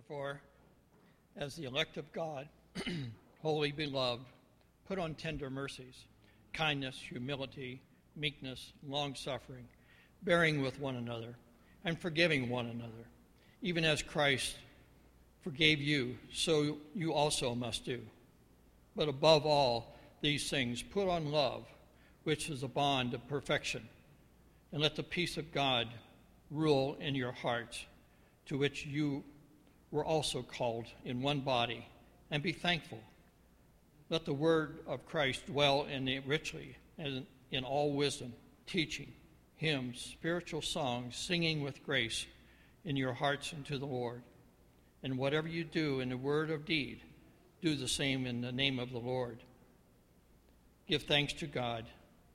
Therefore, as the elect of God, wholly beloved, put on tender mercies, kindness, humility, meekness, long-suffering, bearing with one another, and forgiving one another. Even as Christ forgave you, so you also must do. But above all these things, put on love, which is a bond of perfection, and let the peace of God rule in your hearts, to which you were also called in one body, and be thankful. Let the word of Christ dwell in it richly, and in all wisdom, teaching, hymns, spiritual songs, singing with grace in your hearts unto the Lord. And whatever you do in the word or deed, do the same in the name of the Lord. Give thanks to God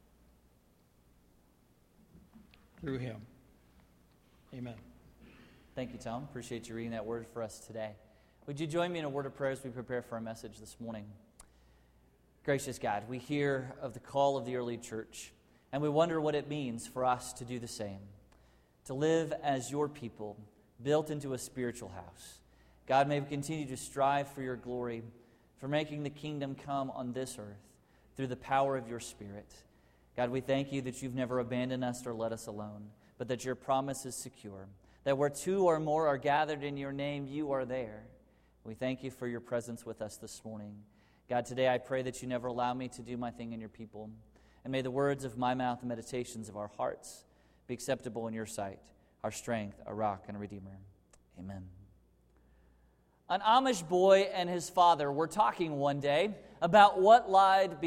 through him. Amen. Thank you, Tom. Appreciate you reading that word for us today. Would you join me in a word of prayer as we prepare for our message this morning? Gracious God, we hear of the call of the early church, and we wonder what it means for us to do the same, to live as your people, built into a spiritual house. God, may we continue to strive for your glory, for making the kingdom come on this earth through the power of your Spirit. God, we thank you that you've never abandoned us or let us alone, but that your promise is secure, that where two or more are gathered in your name, you are there. We thank you for your presence with us this morning. God, today I pray that you never allow me to do my thing in your people, and may the words of my mouth and meditations of our hearts be acceptable in your sight, our strength, our rock, and a redeemer. Amen. An Amish boy and his father were talking one day about what lied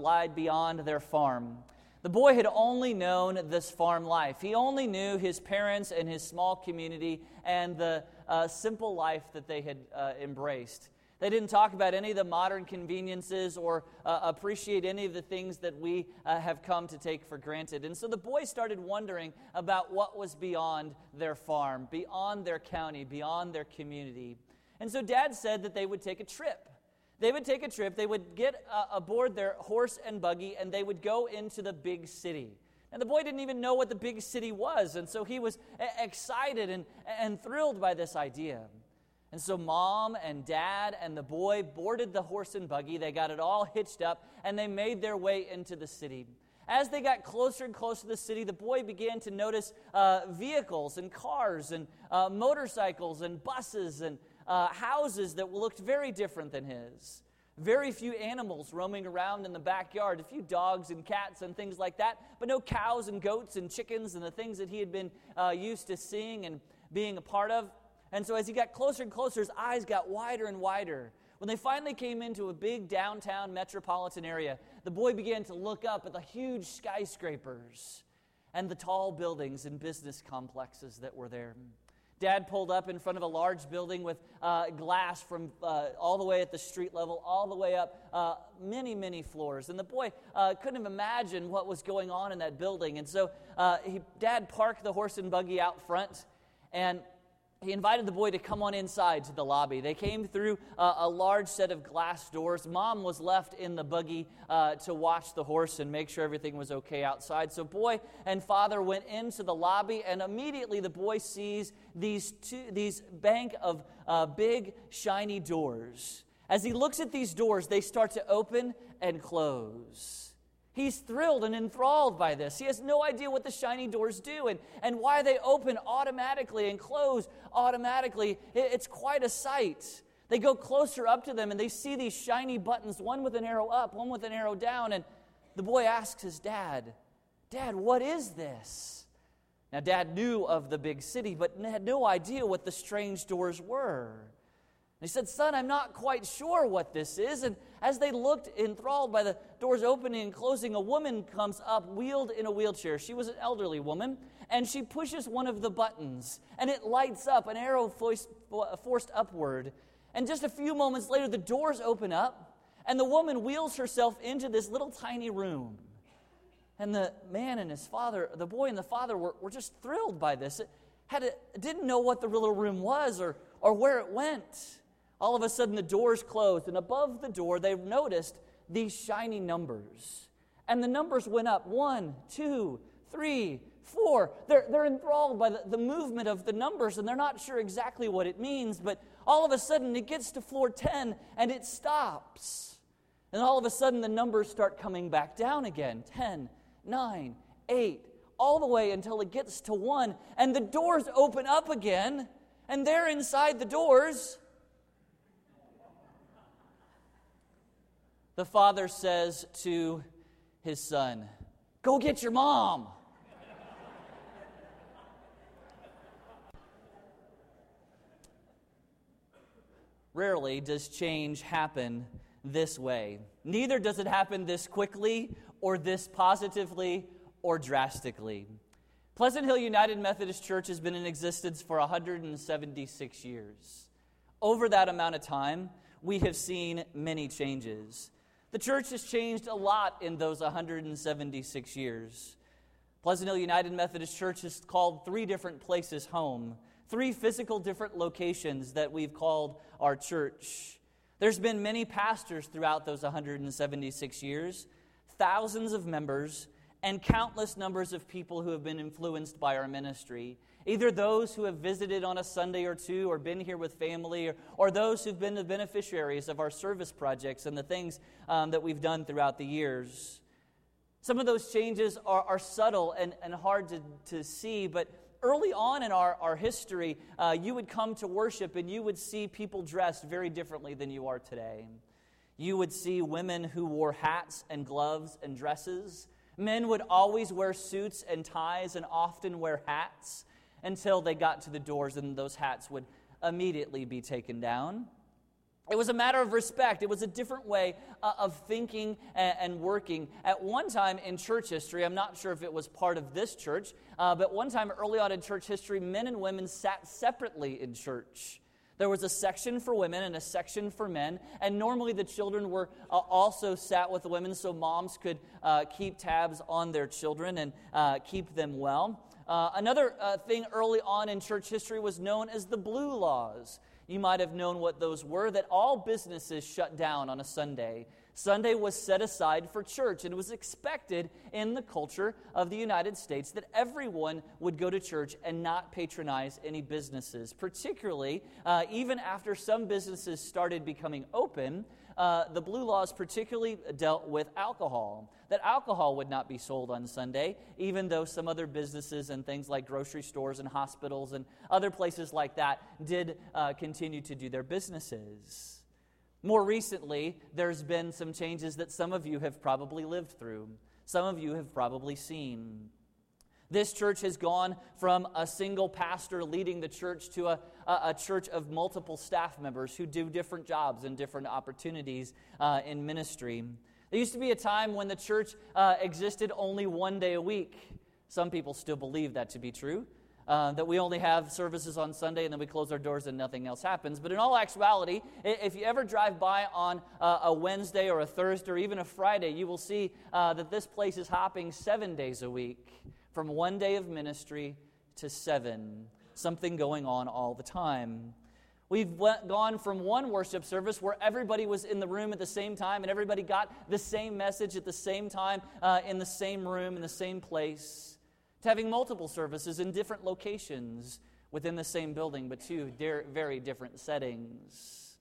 beyond their farm. The boy had only known this farm life. He only knew his parents and his small community and the simple life that they had embraced. They didn't talk about any of the modern conveniences or appreciate any of the things that we have come to take for granted. And so the boy started wondering about what was beyond their farm, beyond their county, beyond their community. And so Dad said that they would take a trip. They would take a trip, they would get aboard their horse and buggy, and they would go into the big city. And the boy didn't even know what the big city was, and so he was excited and thrilled by this idea. And so Mom and Dad and the boy boarded the horse and buggy. They got it all hitched up, and they made their way into the city. As they got closer and closer to the city, the boy began to notice vehicles and cars and motorcycles and buses and houses that looked very different than his. Very few animals roaming around in the backyard, a few dogs and cats and things like that, but no cows and goats and chickens and the things that he had been used to seeing and being a part of. And so as he got closer and closer, his eyes got wider and wider. When they finally came into a big downtown metropolitan area, the boy began to look up at the huge skyscrapers and the tall buildings and business complexes that were there. Dad pulled up in front of a large building with glass from all the way at the street level, all the way up many, many floors. And the boy couldn't imagine what was going on in that building. And so Dad parked the horse and buggy out front, and he invited the boy to come on inside to the lobby. They came through a large set of glass doors. Mom was left in the buggy to watch the horse and make sure everything was okay outside. So boy and father went into the lobby, and immediately the boy sees these bank of big, shiny doors. As he looks at these doors, they start to open and close. He's thrilled and enthralled by this. He has no idea what the shiny doors do and why they open automatically and close automatically. It's quite a sight. They go closer up to them and they see these shiny buttons, one with an arrow up, one with an arrow down. And the boy asks his dad, "Dad, what is this?" Now, Dad knew of the big city, but had no idea what the strange doors were. And he said, "Son, I'm not quite sure what this is." And as they looked, enthralled by the doors opening and closing, a woman comes up, wheeled in a wheelchair. She was an elderly woman, and she pushes one of the buttons, and it lights up, an arrow forced upward. And just a few moments later, the doors open up, and the woman wheels herself into this little tiny room. And the man and his father, the boy and the father were just thrilled by this. Didn't know what the little room was or where it went. All of a sudden, the doors closed, and above the door, they noticed these shiny numbers. And the numbers went up 1, 2, 3, 4. They're enthralled by the movement of the numbers, and they're not sure exactly what it means, but all of a sudden it gets to floor 10 and it stops. And all of a sudden the numbers start coming back down again. 10, 9, 8, all the way until it gets to 1. And the doors open up again. And there inside the doors, the father says to his son, "Go get your mom." Rarely does change happen this way. Neither does it happen this quickly or this positively or drastically. Pleasant Hill United Methodist Church has been in existence for 176 years. Over that amount of time, we have seen many changes. The church has changed a lot in those 176 years. Pleasant Hill United Methodist Church has called 3 different places home, 3 physical different locations that we've called our church. There's been many pastors throughout those 176 years, thousands of members, and countless numbers of people who have been influenced by our ministry. Either those who have visited on a Sunday or two or been here with family, or those who've been the beneficiaries of our service projects and the things that we've done throughout the years. Some of those changes are subtle and hard to see, but early on in our history, you would come to worship and you would see people dressed very differently than you are today. You would see women who wore hats and gloves and dresses. Men would always wear suits and ties and often wear hats until they got to the doors, and those hats would immediately be taken down. It was a matter of respect. It was a different way of thinking and working. At one time in church history, I'm not sure if it was part of this church, but one time early on in church history, men and women sat separately in church. There was a section for women and a section for men, and normally the children were also sat with the women so moms could keep tabs on their children and keep them well. Another thing early on in church history was known as the Blue Laws. You might have known what those were, that all businesses shut down on a Sunday. Sunday was set aside for church, and it was expected in the culture of the United States that everyone would go to church and not patronize any businesses. Particularly, even after some businesses started becoming open, the Blue Laws particularly dealt with alcohol. That alcohol would not be sold on Sunday, even though some other businesses and things like grocery stores and hospitals and other places like that did continue to do their businesses. More recently, there's been some changes that some of you have probably lived through. Some of you have probably seen. This church has gone from a single pastor leading the church to a church of multiple staff members who do different jobs and different opportunities in ministry. There used to be a time when the church existed only one day a week. Some people still believe that to be true. That we only have services on Sunday and then we close our doors and nothing else happens. But in all actuality, if you ever drive by on a Wednesday or a Thursday or even a Friday, you will see that this place is hopping 7 days a week, from one day of ministry to 7. Something going on all the time. We've gone from one worship service where everybody was in the room at the same time and everybody got the same message at the same time in the same room, in the same place, to having multiple services in different locations within the same building, but 2 very different settings.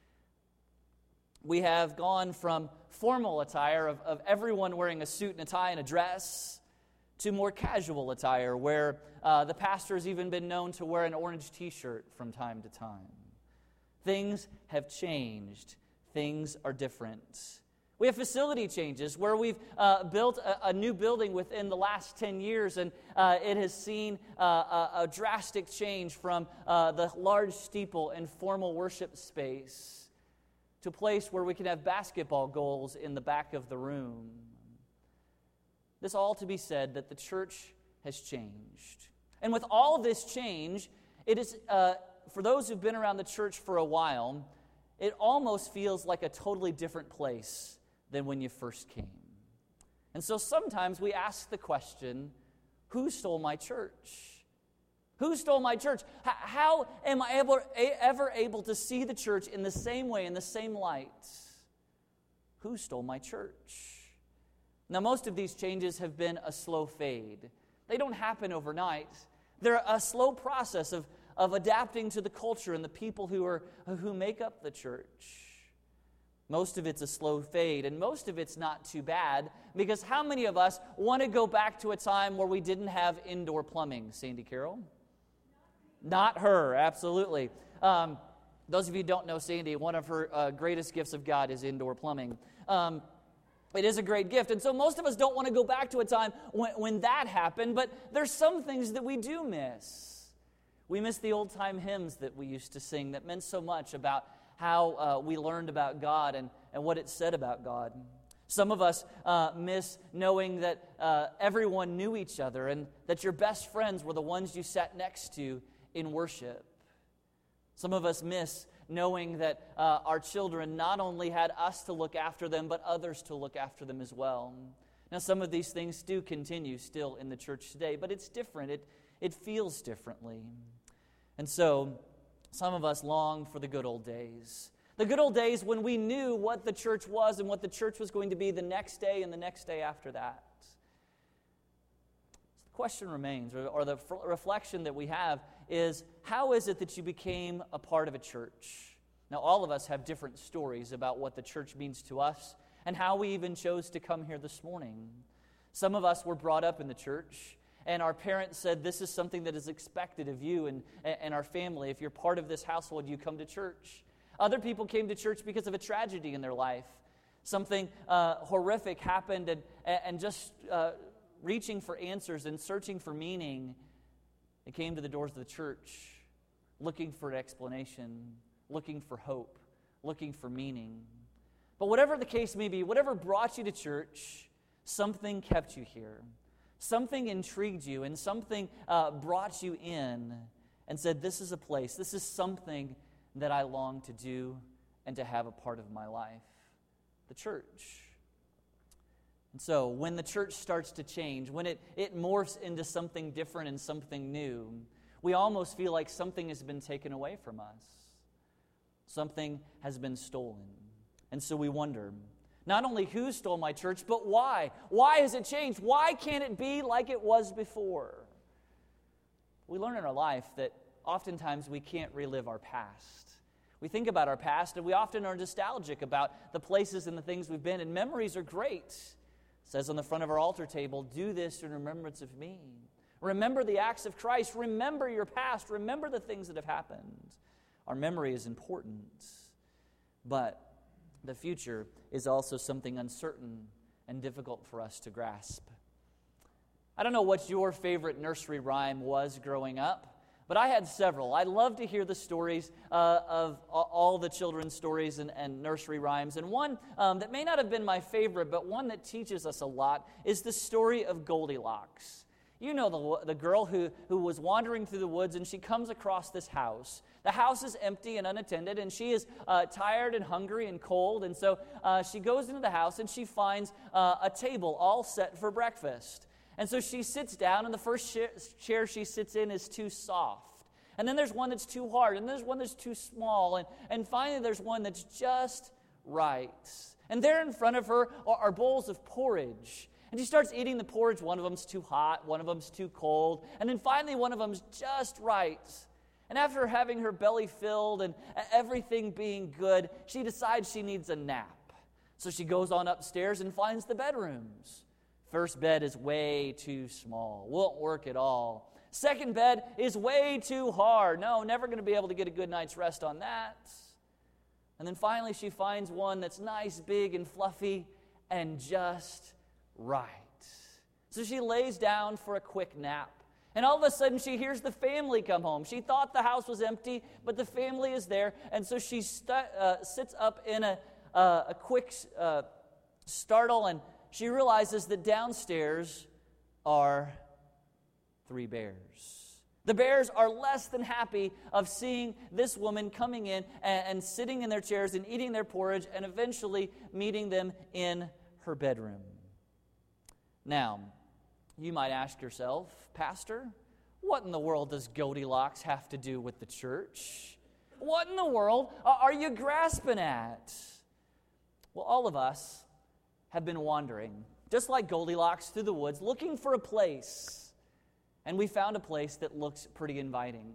We have gone from formal attire of everyone wearing a suit and a tie and a dress to more casual attire where the pastor has even been known to wear an orange t-shirt from time to time. Things have changed. Things are different. We have facility changes where we've built a new building within the last 10 years, and it has seen a drastic change from the large steeple and formal worship space to a place where we can have basketball goals in the back of the room. This all to be said that the church has changed. And with all this change, it is, for those who've been around the church for a while, it almost feels like a totally different place than when you first came. And so sometimes we ask the question, who stole my church? Who stole my church? How am I ever able to see the church in the same way, in the same light? Who stole my church? Now, most of these changes have been a slow fade. They don't happen overnight. They're a slow process adapting to the culture and the people who make up the church. Most of it's a slow fade, and most of it's not too bad, because how many of us want to go back to a time where we didn't have indoor plumbing? Sandy Carroll? Not her, absolutely. Those of you who don't know Sandy, one of her greatest gifts of God is indoor plumbing. It is a great gift, and so most of us don't want to go back to a time when that happened, but there's some things that we do miss. We miss the old-time hymns that we used to sing that meant so much about how we learned about God and what it said about God. Some of us miss knowing that everyone knew each other and that your best friends were the ones you sat next to in worship. Some of us miss knowing that our children not only had us to look after them, but others to look after them as well. Now, some of these things do continue still in the church today, but it's different. It feels differently. And so, some of us long for the good old days. The good old days when we knew what the church was and what the church was going to be the next day and the next day after that. The question remains, or the reflection that we have is, how is it that you became a part of a church? Now, all of us have different stories about what the church means to us and how we even chose to come here this morning. Some of us were brought up in the church, and our parents said, this is something that is expected of you and our family. If you're part of this household, you come to church. Other people came to church because of a tragedy in their life. Something horrific happened, and just reaching for answers and searching for meaning, they came to the doors of the church, looking for an explanation, looking for hope, looking for meaning. But whatever the case may be, whatever brought you to church, something kept you here. Something intrigued you, and something brought you in and said, this is a place, this is something that I long to do and to have a part of my life. The church. And so, when the church starts to change, when it morphs into something different and something new, we almost feel like something has been taken away from us. Something has been stolen. And so we wonder, not only who stole my church, but why? Why has it changed? Why can't it be like it was before? We learn in our life that oftentimes we can't relive our past. We think about our past, and we often are nostalgic about the places and the things we've been, and memories are great. It says on the front of our altar table, do this in remembrance of me. Remember the acts of Christ. Remember your past. Remember the things that have happened. Our memory is important, but the future is also something uncertain and difficult for us to grasp. I don't know what your favorite nursery rhyme was growing up, but I had several. I love to hear the stories of all the children's stories and nursery rhymes. And one that may not have been my favorite, but one that teaches us a lot, is the story of Goldilocks. You know the girl who was wandering through the woods, and she comes across this house. The house is empty and unattended, and she is tired and hungry and cold. And so she goes into the house, and she finds a table all set for breakfast. And so she sits down, and the first chair she sits in is too soft. And then there's one that's too hard, and there's one that's too small, and finally there's one that's just right. And there in front of her are bowls of porridge. And she starts eating the porridge. One of them's too hot, one of them's too cold, and then finally one of them's just right. And after having her belly filled and everything being good, she decides she needs a nap. So she goes on upstairs and finds the bedrooms. First bed is way too small, won't work at all. Second bed is way too hard. No, never going to be able to get a good night's rest on that. And then finally she finds one that's nice, big, and fluffy, and just right. So she lays down for a quick nap. And all of a sudden she hears the family come home. She thought the house was empty, but the family is there. And so she sits up in a quick startle, and she realizes that downstairs are 3 bears. The bears are less than happy of seeing this woman coming in and sitting in their chairs and eating their porridge and eventually meeting them in her bedroom. Now, you might ask yourself, Pastor, what in the world does Goldilocks have to do with the church? What in the world are you grasping at? Well, all of us have been wandering, just like Goldilocks, through the woods, looking for a place. And we found a place that looks pretty inviting.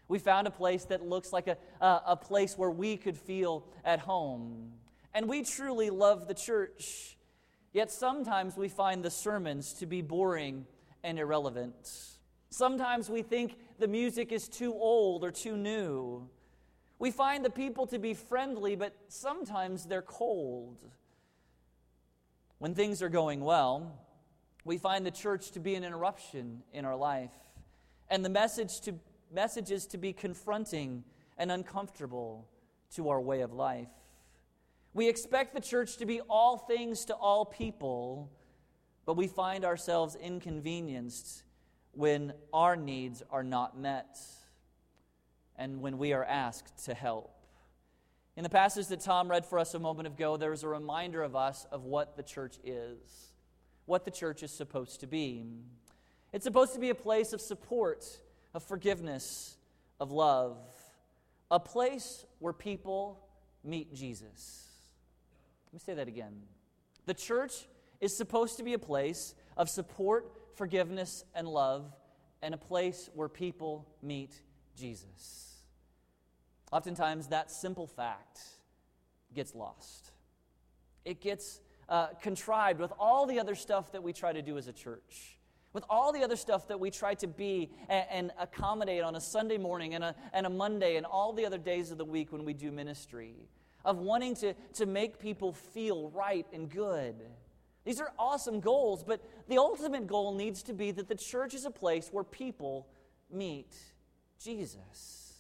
We found a place that looks like a place where we could feel at home. And we truly love the church. Yet sometimes we find the sermons to be boring and irrelevant. Sometimes we think the music is too old or too new. We find the people to be friendly, but sometimes they're cold. When things are going well, we find the church to be an interruption in our life, and the messages to be confronting and uncomfortable to our way of life. We expect the church to be all things to all people, but we find ourselves inconvenienced when our needs are not met and when we are asked to help. In the passage that Tom read for us a moment ago, there is a reminder of us of what the church is, what the church is supposed to be. It's supposed to be a place of support, of forgiveness, of love, a place where people meet Jesus. Let me say that again. The church is supposed to be a place of support, forgiveness, and love, and a place where people meet Jesus. Oftentimes, that simple fact gets lost. It gets contrived with all the other stuff that we try to do as a church, with all the other stuff that we try to be and accommodate on a Sunday morning and a Monday and all the other days of the week when we do ministry, of wanting to make people feel right and good. These are awesome goals, but the ultimate goal needs to be that the church is a place where people meet Jesus.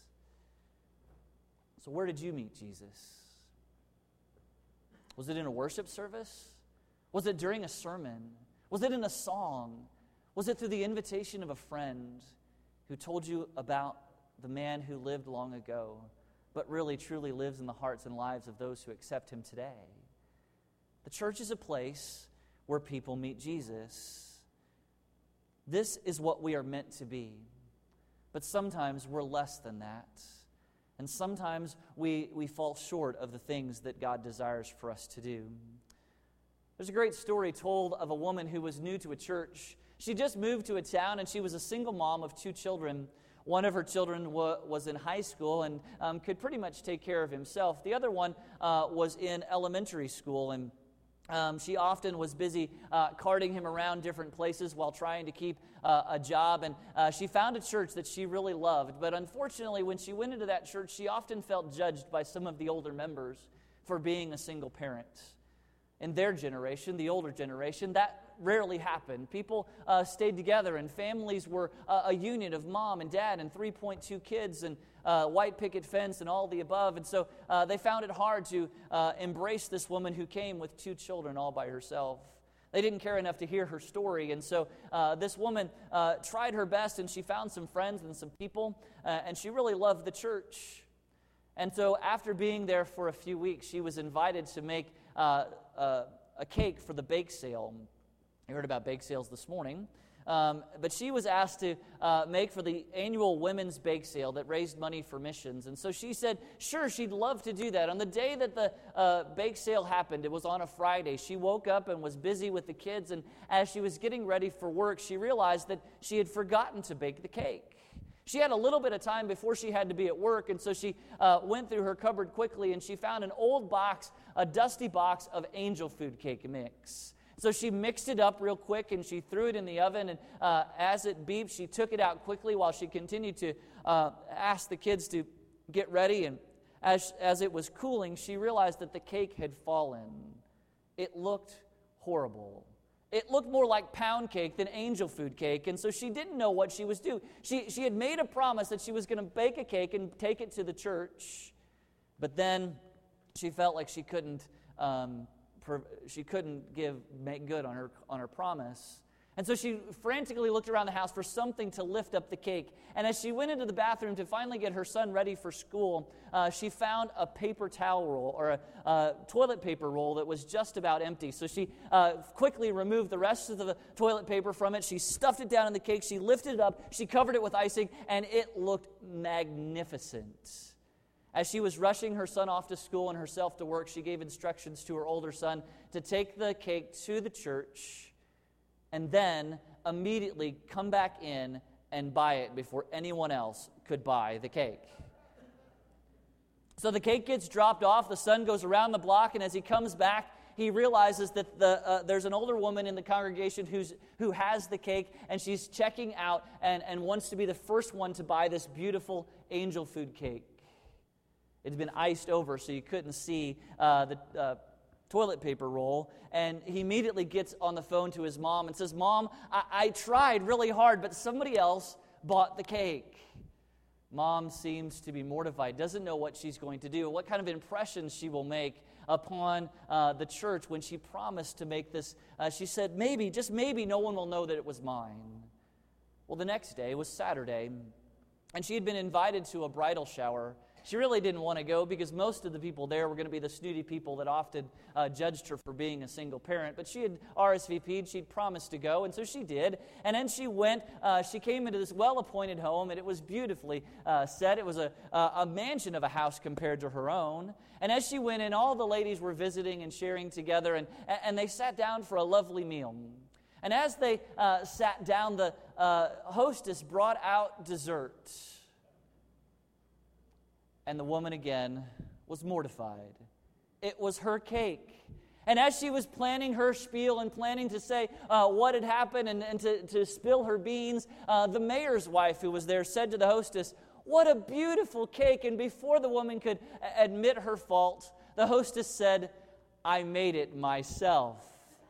So where did you meet Jesus? Was it in a worship service? Was it during a sermon? Was it in a song? Was it through the invitation of a friend who told you about the man who lived long ago, but really truly lives in the hearts and lives of those who accept him today? The church is a place where people meet Jesus. This is what we are meant to be. But sometimes we're less than that. And sometimes we fall short of the things that God desires for us to do. There's a great story told of a woman who was new to a church. She just moved to a town, and she was a single mom of 2 children. One of her children was in high school and could pretty much take care of himself. The other one was in elementary school, and she often was busy carting him around different places while trying to keep a job. And she found a church that she really loved. But unfortunately, when she went into that church, she often felt judged by some of the older members for being a single parent. In their generation, the older generation, that rarely happened. People stayed together, and families were a union of mom and dad and 3.2 kids and white picket fence and all the above. And so they found it hard to embrace this woman who came with 2 children all by herself. They didn't care enough to hear her story. And so this woman tried her best, and she found some friends and some people, and she really loved the church. And so after being there for a few weeks, she was invited to make a cake for the bake sale. You heard about bake sales this morning. But she was asked to make for the annual women's bake sale that raised money for missions. And so she said, sure, she'd love to do that. On the day that the bake sale happened, it was on a Friday, she woke up and was busy with the kids. And as she was getting ready for work, she realized that she had forgotten to bake the cake. She had a little bit of time before she had to be at work, and so she went through her cupboard quickly, and she found an old box, a dusty box of angel food cake mix. So she mixed it up real quick, and she threw it in the oven, and as it beeped, she took it out quickly while she continued to ask the kids to get ready. And as it was cooling, she realized that the cake had fallen. It looked horrible. It looked more like pound cake than angel food cake, and so she didn't know what she was doing. She had made a promise that she was going to bake a cake and take it to the church, but then she felt like she couldn't make good on her promise. And so she frantically looked around the house for something to lift up the cake. And as she went into the bathroom to finally get her son ready for school, she found a paper towel roll or a toilet paper roll that was just about empty. So she quickly removed the rest of the toilet paper from it. She stuffed it down in the cake. She lifted it up. She covered it with icing, and it looked magnificent. As she was rushing her son off to school and herself to work, she gave instructions to her older son to take the cake to the church and then immediately come back in and buy it before anyone else could buy the cake. So the cake gets dropped off, the son goes around the block, and as he comes back, he realizes that there's an older woman in the congregation who has the cake, and she's checking out and wants to be the first one to buy this beautiful angel food cake. It's been iced over so you couldn't see the toilet paper roll, and he immediately gets on the phone to his mom and says, "Mom, I tried really hard, but somebody else bought the cake." Mom seems to be mortified, doesn't know what she's going to do, what kind of impression she will make upon the church when she promised to make this. She said, maybe, just maybe, no one will know that it was mine. Well, the next day was Saturday, and she had been invited to a bridal shower. She really didn't want to go because most of the people there were going to be the snooty people that often judged her for being a single parent. But she had RSVP'd, she'd promised to go, and so she did. And then she went, she came into this well-appointed home, and it was beautifully set. It was a mansion of a house compared to her own. And as she went in, all the ladies were visiting and sharing together, and they sat down for a lovely meal. And as they sat down, the hostess brought out dessert. And the woman again was mortified. It was her cake. And as she was planning her spiel and planning to say what had happened and to spill her beans, the mayor's wife who was there said to the hostess, "What a beautiful cake." And before the woman could admit her fault, the hostess said, "I made it myself."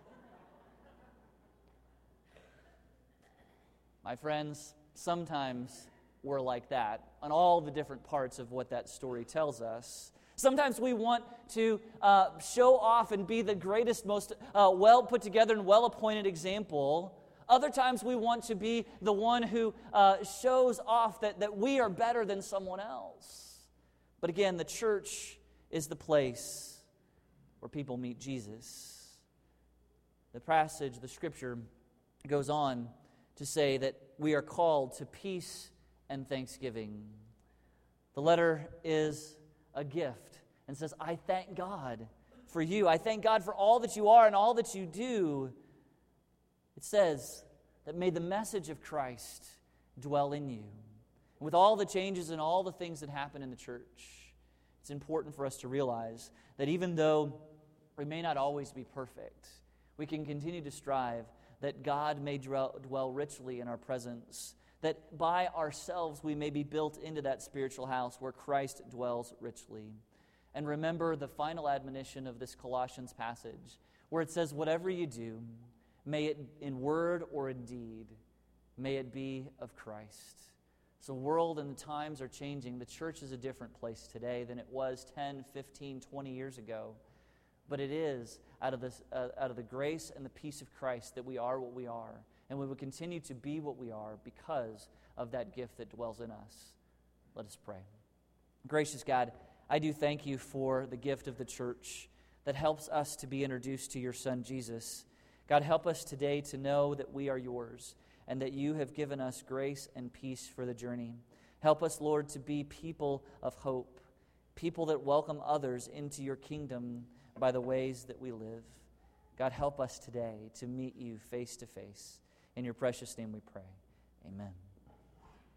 My friends, sometimes we're like that on all the different parts of what that story tells us. Sometimes we want to show off and be the greatest, most well put together and well appointed example. Other times we want to be the one who shows off that we are better than someone else. But again, the church is the place where people meet Jesus. The passage, the scripture, goes on to say that we are called to peace and thanksgiving. The letter is a gift and says, I thank God for you. I thank God for all that you are and all that you do. It says that may the message of Christ dwell in you. And with all the changes and all the things that happen in the church, it's important for us to realize that even though we may not always be perfect, we can continue to strive that God may dwell richly in our presence, that by ourselves we may be built into that spiritual house where Christ dwells richly. And remember the final admonition of this Colossians passage, where it says, whatever you do, may it in word or in deed, may it be of Christ. So the world and the times are changing. The church is a different place today than it was 10, 15, 20 years ago. But it is out of the grace and the peace of Christ that we are what we are. And we will continue to be what we are because of that gift that dwells in us. Let us pray. Gracious God, I do thank you for the gift of the church that helps us to be introduced to your Son, Jesus. God, help us today to know that we are yours and that you have given us grace and peace for the journey. Help us, Lord, to be people of hope, people that welcome others into your kingdom by the ways that we live. God, help us today to meet you face to face. In your precious name we pray. Amen.